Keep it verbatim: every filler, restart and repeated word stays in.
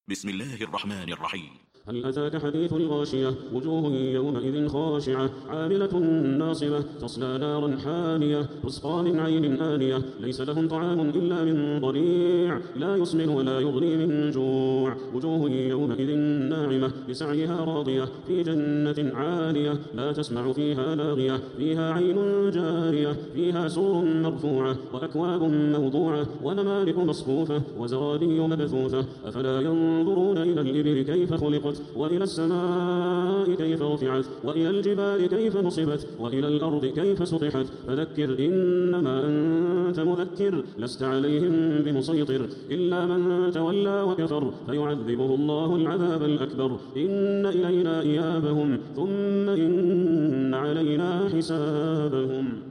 بسم الله الرحمن الرحيم. هل أتاك حديث الغاشية؟ وجوه يومئذ خاشعة عاملة ناصبة تصلى نارا حامية تسقى من عين آنية ليس لهم طعام إلا من ضريع لا يسمن ولا يغني من جوع. وجوه يومئذ ناعمة لسعيها راضية في جنة عالية لا تسمع فيها لاغية فيها عين جارية فيها سور مرفوعة وأكواب موضوعة ونمارق مصفوفة وزرابي مبثوثة. أفلا ينظرون إلى الإبل كيف خلقت وإلى السماء كيف رفعت وإلى الجبال كيف نصبت وإلى الأرض كيف سطحت. فذكر إنما أنت مذكر لست عليهم بمسيطر إلا من تولى وكفر فيعذبه الله العذاب الأكبر. إن إلينا إيابهم ثم إن علينا حسابهم.